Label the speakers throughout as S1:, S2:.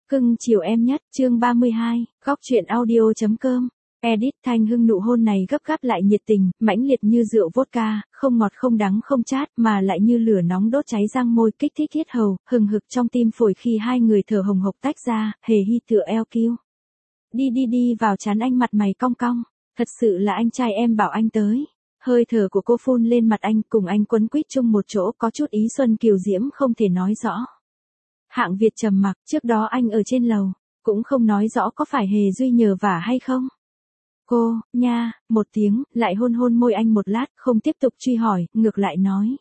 S1: Cưng chiều em nhất, chương 32, góc truyện audio.com. Edit Thanh Hưng nụ hôn này gấp gáp lại nhiệt tình, mãnh liệt như rượu vodka, không ngọt không đắng không chát, mà lại như lửa nóng đốt cháy răng môi, kích thích yết hầu, hừng hực trong tim phổi khi hai người thở hồng hộc tách ra, hề hi tựa eo kiêu. Đi vào chán anh, mặt mày cong cong, thật sự là anh trai em bảo anh tới. Hơi thở của cô phun lên mặt anh, cùng anh quấn quýt chung một chỗ, có chút ý xuân kiều diễm không thể nói rõ. Hạng Việt trầm mặc, trước đó anh ở trên lầu, cũng không nói rõ có phải Hề Duy nhờ vả hay không. Cô, nha, một tiếng, lại hôn môi anh một lát, không tiếp tục truy hỏi, ngược lại nói.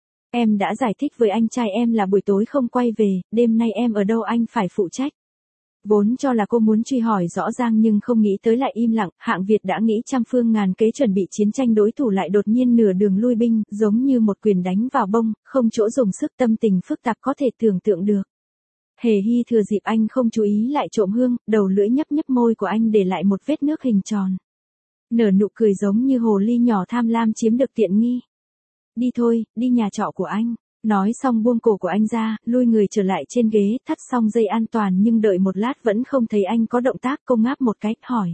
S1: Em đã giải thích với anh trai em là buổi tối không quay về, đêm nay em ở đâu anh phải phụ trách. Vốn cho là cô muốn truy hỏi rõ ràng nhưng không nghĩ tới lại im lặng, Hạng Việt đã nghĩ trăm phương ngàn kế chuẩn bị chiến tranh, đối thủ lại đột nhiên nửa đường lui binh, giống như một quyền đánh vào bông, không chỗ dùng sức, tâm tình phức tạp có thể tưởng tượng được. Hề hi thừa dịp anh không chú ý lại trộm hương, đầu lưỡi nhấp môi của anh để lại một vết nước hình tròn. Nở nụ cười giống như hồ ly nhỏ tham lam chiếm được tiện nghi. Đi thôi, đi nhà trọ của anh. Nói xong buông cổ của anh ra, lui người trở lại trên ghế, thắt xong dây an toàn nhưng đợi một lát vẫn không thấy anh có động tác, cô ngáp một cái, hỏi.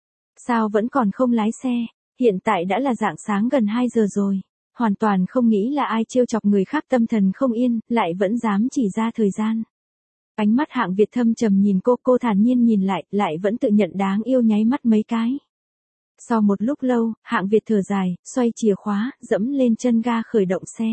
S1: Sao vẫn còn không lái xe? Hiện tại đã là rạng sáng gần 2 giờ rồi. Hoàn toàn không nghĩ là ai trêu chọc người khác tâm thần không yên, lại vẫn dám chỉ ra thời gian. Ánh mắt Hạng Việt thâm trầm nhìn cô thản nhiên nhìn lại vẫn tự nhận đáng yêu nháy mắt mấy cái. Sau một lúc lâu, Hạng Việt thở dài, xoay chìa khóa, dẫm lên chân ga khởi động xe.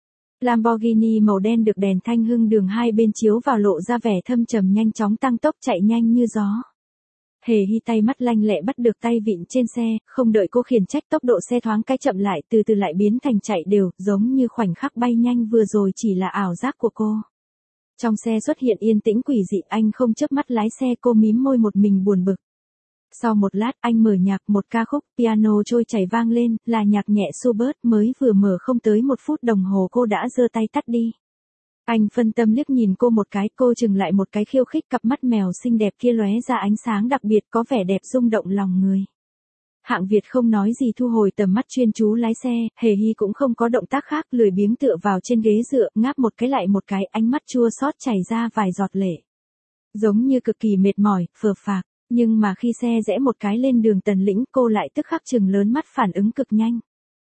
S1: Lamborghini màu đen được đèn thanh hưng đường hai bên chiếu vào lộ ra vẻ thâm trầm, nhanh chóng tăng tốc chạy nhanh như gió. Hề hi tay mắt lanh lẹ bắt được tay vịn trên xe, không đợi cô khiển trách tốc độ xe thoáng cái chậm lại, từ từ lại biến thành chạy đều, giống như khoảnh khắc bay nhanh vừa rồi chỉ là ảo giác của cô. Trong xe xuất hiện yên tĩnh quỷ dị, anh không chớp mắt lái xe, cô mím môi một mình buồn bực. Sau một lát, anh mở nhạc, một ca khúc piano trôi chảy vang lên, là nhạc nhẹ Schubert, mới vừa mở không tới 1 phút đồng hồ cô đã giơ tay tắt đi. Anh phân tâm liếc nhìn cô một cái, cô chừng lại một cái khiêu khích, cặp mắt mèo xinh đẹp kia lóe ra ánh sáng đặc biệt, có vẻ đẹp rung động lòng người. Hạng Việt không nói gì, thu hồi tầm mắt, chuyên chú lái xe, Hề hi cũng không có động tác khác, lười biếng tựa vào trên ghế dựa, ngáp một cái lại một cái, ánh mắt chua xót chảy ra vài giọt lệ. Giống như cực kỳ mệt mỏi, phờ phạc, nhưng mà khi xe rẽ một cái lên đường Tần Lĩnh, cô lại tức khắc trừng lớn mắt, phản ứng cực nhanh.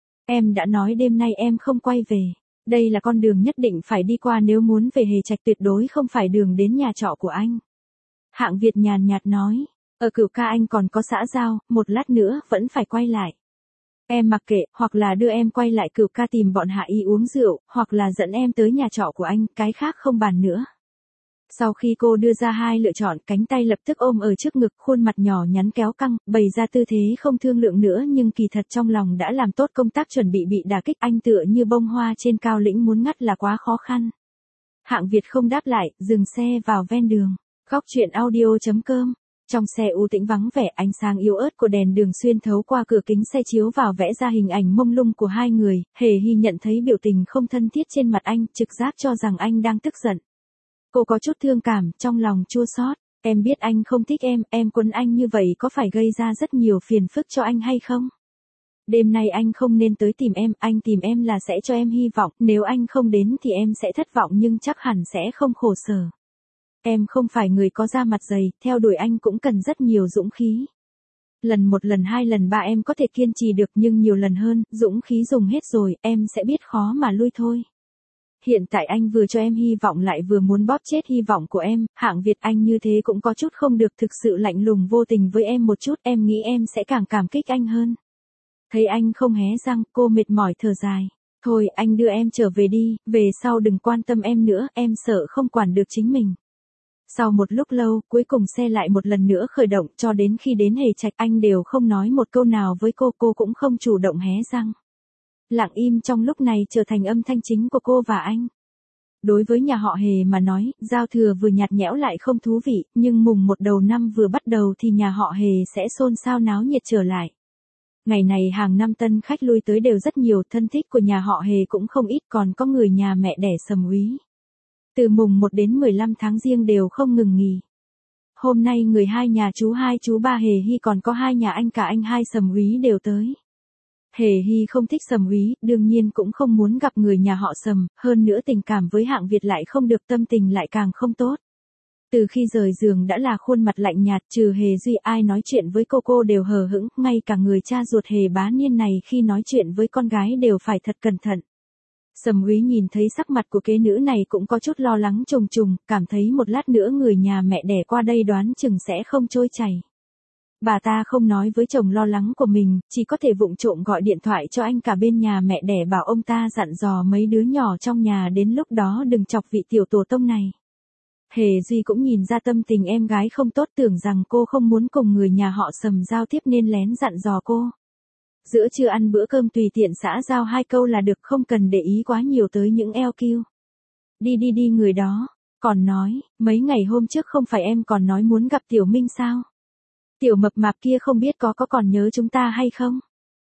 S1: Em đã nói đêm nay em không quay về. Đây là con đường nhất định phải đi qua nếu muốn về Hề Trạch, tuyệt đối không phải đường đến nhà trọ của anh. Hạng Việt nhàn nhạt nói. Ở Cửu Ca anh còn có xã giao, một lát nữa vẫn phải quay lại. Em mặc kệ, hoặc là đưa em quay lại Cửu Ca tìm bọn Hạ Y uống rượu, hoặc là dẫn em tới nhà trọ của anh, cái khác không bàn nữa. Sau khi cô đưa ra hai lựa chọn, cánh tay lập tức ôm ở trước ngực, khuôn mặt nhỏ nhắn kéo căng, bày ra tư thế không thương lượng nữa, nhưng kỳ thật trong lòng đã làm tốt công tác chuẩn bị đả kích, anh tựa như bông hoa trên cao lĩnh, muốn ngắt là quá khó khăn. Hạng Việt không đáp lại, dừng xe vào ven đường. Góc truyện audio.com. Trong xe u tĩnh vắng vẻ, ánh sáng yếu ớt của đèn đường xuyên thấu qua cửa kính xe chiếu vào, vẽ ra hình ảnh mông lung của hai người. Hề hi nhận thấy biểu tình không thân thiết trên mặt anh, trực giác cho rằng anh đang tức giận. Cô có chút thương cảm, trong lòng chua xót. Em biết anh không thích em quấn anh như vậy có phải gây ra rất nhiều phiền phức cho anh hay không? Đêm nay anh không nên tới tìm em, anh tìm em là sẽ cho em hy vọng, nếu anh không đến thì em sẽ thất vọng nhưng chắc hẳn sẽ không khổ sở. Em không phải người có da mặt dày, theo đuổi anh cũng cần rất nhiều dũng khí. Lần 1, lần 2, lần 3 em có thể kiên trì được, nhưng nhiều lần hơn, dũng khí dùng hết rồi, em sẽ biết khó mà lui thôi. Hiện tại anh vừa cho em hy vọng lại vừa muốn bóp chết hy vọng của em. Hạng Việt, anh như thế cũng có chút không được, thực sự lạnh lùng vô tình với em một chút, em nghĩ em sẽ càng cảm kích anh hơn. Thấy anh không hé răng, cô mệt mỏi thở dài. Thôi anh đưa em trở về đi, về sau đừng quan tâm em nữa, em sợ không quản được chính mình. Sau một lúc lâu, cuối cùng xe lại một lần nữa khởi động, cho đến khi đến Hề Trạch anh đều không nói một câu nào với cô cũng không chủ động hé răng. Lặng im trong lúc này trở thành âm thanh chính của cô và anh. Đối với nhà họ Hề mà nói, giao thừa vừa nhạt nhẽo lại không thú vị, nhưng mùng 1 đầu năm vừa bắt đầu thì nhà họ Hề sẽ xôn xao náo nhiệt trở lại. Ngày này hàng năm tân khách lui tới đều rất nhiều, thân thích của nhà họ Hề cũng không ít, còn có người nhà mẹ đẻ Sầm Úy. Từ mùng 1 đến 15 tháng Giêng đều không ngừng nghỉ. Hôm nay người hai nhà chú hai chú ba Hề hi còn có hai nhà anh cả anh hai Sầm Úy đều tới. Hề hi không thích Sầm Úy, đương nhiên cũng không muốn gặp người nhà họ Sầm, hơn nữa tình cảm với Hạng Việt lại không được, tâm tình lại càng không tốt. Từ khi rời giường đã là khuôn mặt lạnh nhạt, trừ Hề Duy ai nói chuyện với cô đều hờ hững, ngay cả người cha ruột Hề Bá Niên này khi nói chuyện với con gái đều phải thật cẩn thận. Sầm Úy nhìn thấy sắc mặt của kế nữ này cũng có chút lo lắng trùng trùng, cảm thấy một lát nữa người nhà mẹ đẻ qua đây đoán chừng sẽ không trôi chảy. Bà ta không nói với chồng lo lắng của mình, chỉ có thể vụng trộm gọi điện thoại cho anh cả bên nhà mẹ đẻ bảo ông ta dặn dò mấy đứa nhỏ trong nhà đến lúc đó đừng chọc vị tiểu tổ tông này. Hề Duy cũng nhìn ra tâm tình em gái không tốt, tưởng rằng cô không muốn cùng người nhà họ Sầm giao tiếp nên lén dặn dò cô. Giữa trưa ăn bữa cơm tùy tiện xã giao 2 câu là được, không cần để ý quá nhiều tới những LQ. Đi người đó, còn nói, mấy ngày hôm trước không phải em còn nói muốn gặp Tiểu Minh sao? Tiểu mập mạp kia không biết có còn nhớ chúng ta hay không?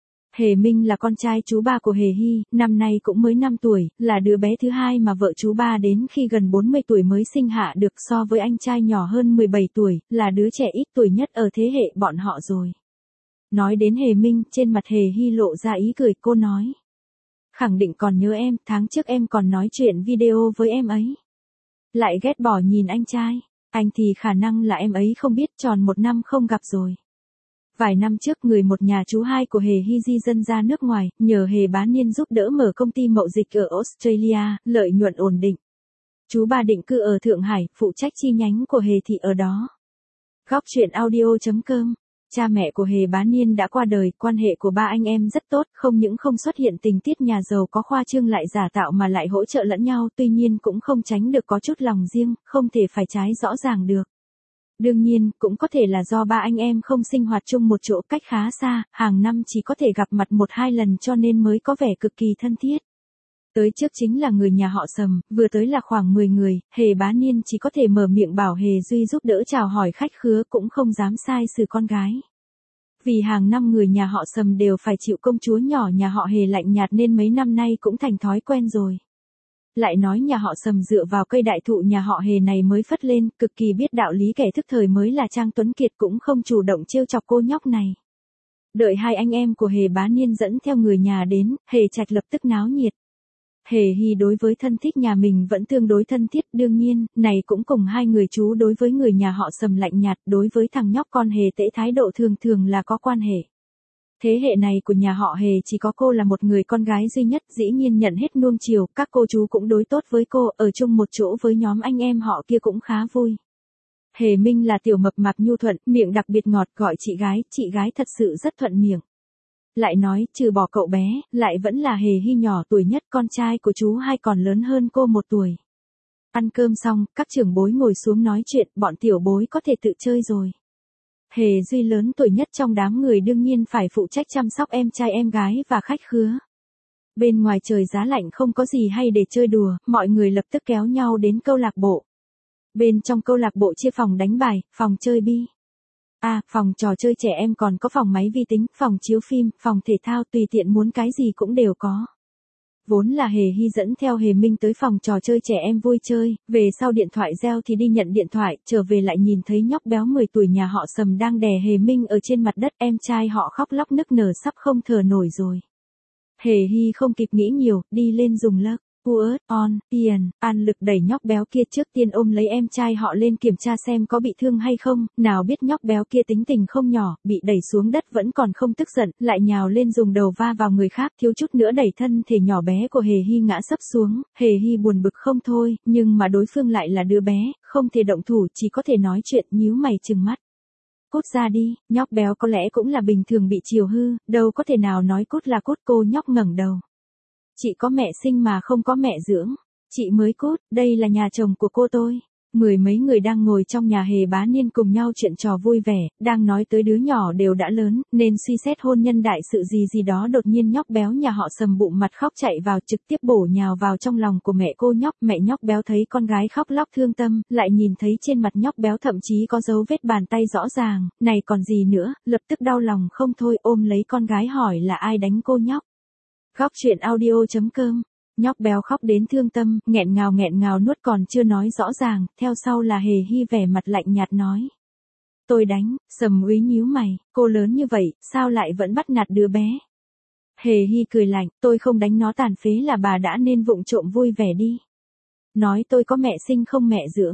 S1: Hề Minh là con trai chú ba của Hề Hy, năm nay cũng mới 5 tuổi, là đứa bé thứ hai mà vợ chú ba đến khi gần 40 tuổi mới sinh hạ được, so với anh trai nhỏ hơn 17 tuổi, là đứa trẻ ít tuổi nhất ở thế hệ bọn họ rồi. Nói đến Hề Minh, trên mặt Hề Hy lộ ra ý cười, cô nói. Khẳng định còn nhớ em, tháng trước em còn nói chuyện video với em ấy. Lại ghét bỏ nhìn anh trai, anh thì khả năng là em ấy không biết, tròn 1 năm không gặp rồi. Vài năm trước người một nhà chú hai của Hề Hy di dân ra nước ngoài, nhờ Hề Bá Niên giúp đỡ mở công ty mậu dịch ở Australia, lợi nhuận ổn định. Chú ba định cư ở Thượng Hải, phụ trách chi nhánh của Hề thị ở đó. Góc truyện audio.com. Cha mẹ của Hề Bá Niên đã qua đời, quan hệ của ba anh em rất tốt, không những không xuất hiện tình tiết nhà giàu có khoa trương lại giả tạo mà lại hỗ trợ lẫn nhau, tuy nhiên cũng không tránh được có chút lòng riêng, không thể phải trái rõ ràng được. Đương nhiên, cũng có thể là do ba anh em không sinh hoạt chung một chỗ, cách khá xa, hàng năm chỉ có thể gặp mặt 1-2 lần cho nên mới có vẻ cực kỳ thân thiết. Tới trước chính là người nhà họ Sầm, vừa tới là khoảng 10 người, Hề Bá Niên chỉ có thể mở miệng bảo Hề Duy giúp đỡ chào hỏi khách khứa, cũng không dám sai xử con gái. Vì hàng năm người nhà họ Sầm đều phải chịu công chúa nhỏ nhà họ Hề lạnh nhạt nên mấy năm nay cũng thành thói quen rồi. Lại nói nhà họ Sầm dựa vào cây đại thụ nhà họ Hề này mới phất lên, cực kỳ biết đạo lý, kẻ thức thời mới là Trang Tuấn Kiệt cũng không chủ động trêu chọc cô nhóc này. Đợi hai anh em của Hề Bá Niên dẫn theo người nhà đến, Hề Trạch lập tức náo nhiệt. Hề Hy đối với thân thích nhà mình vẫn tương đối thân thiết, đương nhiên, này cũng cùng hai người chú đối với người nhà họ Sầm lạnh nhạt, đối với thằng nhóc con Hề Tễ thái độ thường thường là có quan hệ. Thế hệ này của nhà họ Hề chỉ có cô là một người con gái duy nhất, dĩ nhiên nhận hết nuông chiều, các cô chú cũng đối tốt với cô, ở chung một chỗ với nhóm anh em họ kia cũng khá vui. Hề Minh là tiểu mập mạp nhu thuận, miệng đặc biệt ngọt, gọi chị gái thật sự rất thuận miệng. Lại nói, trừ bỏ cậu bé, lại vẫn là Hề Hy nhỏ tuổi nhất, con trai của chú hai còn lớn hơn cô 1 tuổi. Ăn cơm xong, các trưởng bối ngồi xuống nói chuyện, bọn tiểu bối có thể tự chơi rồi. Hề Duy lớn tuổi nhất trong đám người đương nhiên phải phụ trách chăm sóc em trai em gái và khách khứa. Bên ngoài trời giá lạnh không có gì hay để chơi đùa, mọi người lập tức kéo nhau đến câu lạc bộ. Bên trong câu lạc bộ chia phòng đánh bài, phòng chơi bi. Phòng trò chơi trẻ em, còn có phòng máy vi tính, phòng chiếu phim, phòng thể thao, tùy tiện muốn cái gì cũng đều có. Vốn là Hề Hy dẫn theo Hề Minh tới phòng trò chơi trẻ em vui chơi, về sau điện thoại reo thì đi nhận điện thoại, trở về lại nhìn thấy nhóc béo 10 tuổi nhà họ Sầm đang đè Hề Minh ở trên mặt đất, em trai họ khóc lóc nức nở sắp không thở nổi rồi. Hề Hy không kịp nghĩ nhiều, đi lên dùng lắc. An lực đẩy nhóc béo kia, trước tiên ôm lấy em trai họ lên kiểm tra xem có bị thương hay không, nào biết nhóc béo kia tính tình không nhỏ, bị đẩy xuống đất vẫn còn không tức giận, lại nhào lên dùng đầu va vào người khác, thiếu chút nữa đẩy thân thể nhỏ bé của Hề Hy ngã sấp xuống. Hề Hy buồn bực không thôi, nhưng mà đối phương lại là đứa bé, không thể động thủ, chỉ có thể nói chuyện, nhíu mày trừng mắt. Cút ra đi, nhóc béo có lẽ cũng là bình thường bị chiều hư, đâu có thể nào nói cút là cút, cô nhóc ngẩng đầu. Chị có mẹ sinh mà không có mẹ dưỡng. Chị mới cút, đây là nhà chồng của cô tôi. 10 mấy người đang ngồi trong nhà Hề Bá Niên cùng nhau chuyện trò vui vẻ, đang nói tới đứa nhỏ đều đã lớn, nên suy xét hôn nhân đại sự gì đó, đột nhiên nhóc béo nhà họ Sầm bụng mặt khóc chạy vào, trực tiếp bổ nhào vào trong lòng của mẹ cô nhóc. Mẹ nhóc béo thấy con gái khóc lóc thương tâm, lại nhìn thấy trên mặt nhóc béo thậm chí có dấu vết bàn tay rõ ràng, này còn gì nữa, lập tức đau lòng không thôi, ôm lấy con gái hỏi là ai đánh cô nhóc. Góc truyện audio.com. Nhóc béo khóc đến thương tâm, nghẹn ngào nuốt còn chưa nói rõ ràng, theo sau là Hề Hy vẻ mặt lạnh nhạt nói. Tôi đánh. Sầm Úy nhíu mày, cô lớn như vậy, sao lại vẫn bắt nạt đứa bé? Hề Hy cười lạnh, tôi không đánh nó tàn phế là bà đã nên vụng trộm vui vẻ đi. Nói tôi có mẹ sinh không mẹ dưỡng.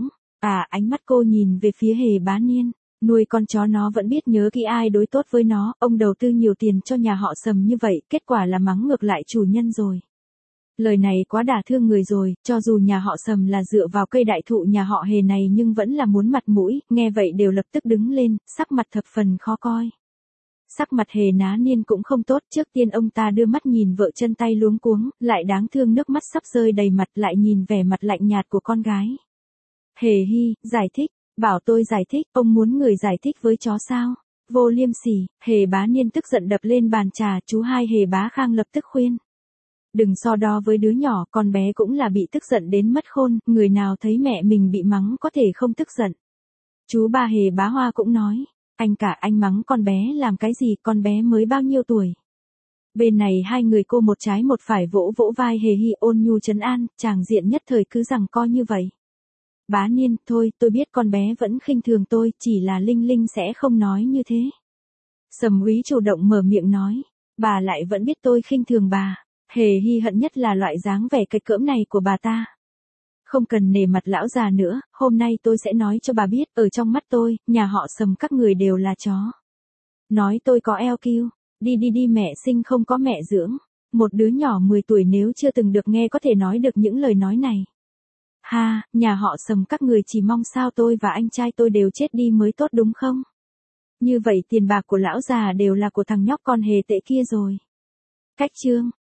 S1: Ánh mắt cô nhìn về phía Hề Bá Niên. Nuôi con chó nó vẫn biết nhớ kỹ ai đối tốt với nó, ông đầu tư nhiều tiền cho nhà họ Sầm như vậy, kết quả là mắng ngược lại chủ nhân rồi. Lời này quá đả thương người rồi, cho dù nhà họ Sầm là dựa vào cây đại thụ nhà họ Hề này nhưng vẫn là muốn mặt mũi, nghe vậy đều lập tức đứng lên, sắc mặt thập phần khó coi. Sắc mặt Hề Ná Niên cũng không tốt, trước tiên ông ta đưa mắt nhìn vợ chân tay luống cuống, lại đáng thương nước mắt sắp rơi đầy mặt, lại nhìn vẻ mặt lạnh nhạt của con gái. Hề Hy, giải thích, bảo tôi giải thích, ông muốn người giải thích với chó sao? Vô liêm sỉ. Hề Bá Niên tức giận đập lên bàn trà, chú hai Hề Bá Khang lập tức khuyên. Đừng so đo với đứa nhỏ, con bé cũng là bị tức giận đến mất khôn, người nào thấy mẹ mình bị mắng có thể không tức giận. Chú ba Hề Bá Hoa cũng nói, anh mắng con bé làm cái gì, con bé mới bao nhiêu tuổi. Bên này hai người cô một trái một phải vỗ vỗ vai Hề Hy ôn nhu trấn an, tràng diện nhất thời cứ rằng co như vậy. Bá Niên, thôi, tôi biết con bé vẫn khinh thường tôi, chỉ là Linh Linh sẽ không nói như thế. Sầm Úy chủ động mở miệng nói, bà lại vẫn biết tôi khinh thường bà. Hề Hy hận nhất là loại dáng vẻ cái cỡm này của bà ta. Không cần nể mặt lão già nữa, hôm nay tôi sẽ nói cho bà biết, ở trong mắt tôi, nhà họ Sầm các người đều là chó. Nói tôi có EQ, đi mẹ sinh không có mẹ dưỡng. Một đứa nhỏ 10 tuổi nếu chưa từng được nghe có thể nói được những lời nói này. Ha, nhà họ Sầm các người chỉ mong sao tôi và anh trai tôi đều chết đi mới tốt đúng không? Như vậy tiền bạc của lão già đều là của thằng nhóc con Hề tệ kia rồi. Cách chương